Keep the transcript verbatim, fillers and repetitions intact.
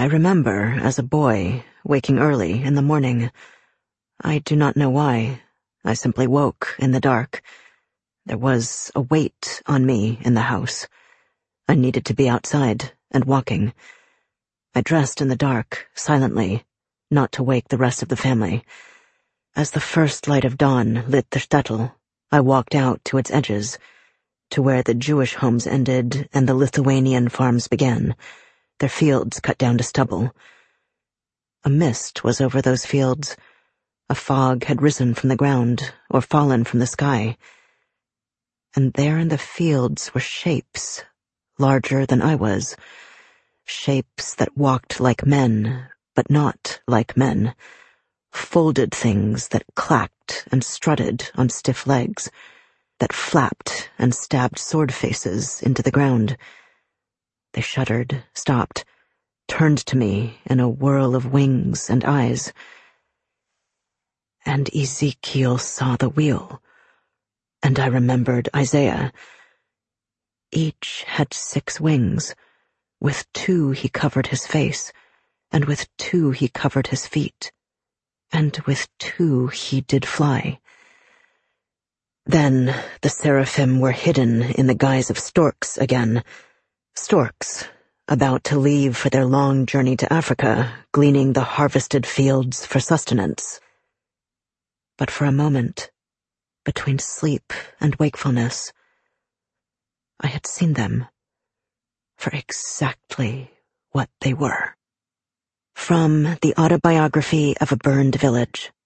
I remember, as a boy, waking early in the morning. I do not know why. I simply woke in the dark. There was a weight on me in the house. I needed to be outside and walking. I dressed in the dark, silently, not to wake the rest of the family. As the first light of dawn lit the shtetl, I walked out to its edges, to where the Jewish homes ended and the Lithuanian farms began, their fields cut down to stubble. A mist was over those fields. A fog had risen from the ground or fallen from the sky. And there in the fields were shapes, larger than I was, shapes that walked like men, but not like men, folded things that clacked and strutted on stiff legs, that flapped and stabbed sword faces into the ground. They shuddered, stopped, turned to me in a whirl of wings and eyes. And Ezekiel saw the wheel, and I remembered Isaiah. Each had six wings. With two he covered his face, and with two he covered his feet, and with two he did fly. Then the seraphim were hidden in the guise of storks again. Storks, about to leave for their long journey to Africa, gleaning the harvested fields for sustenance. But for a moment, between sleep and wakefulness, I had seen them for exactly what they were. From The Autobiography of a Burned Village.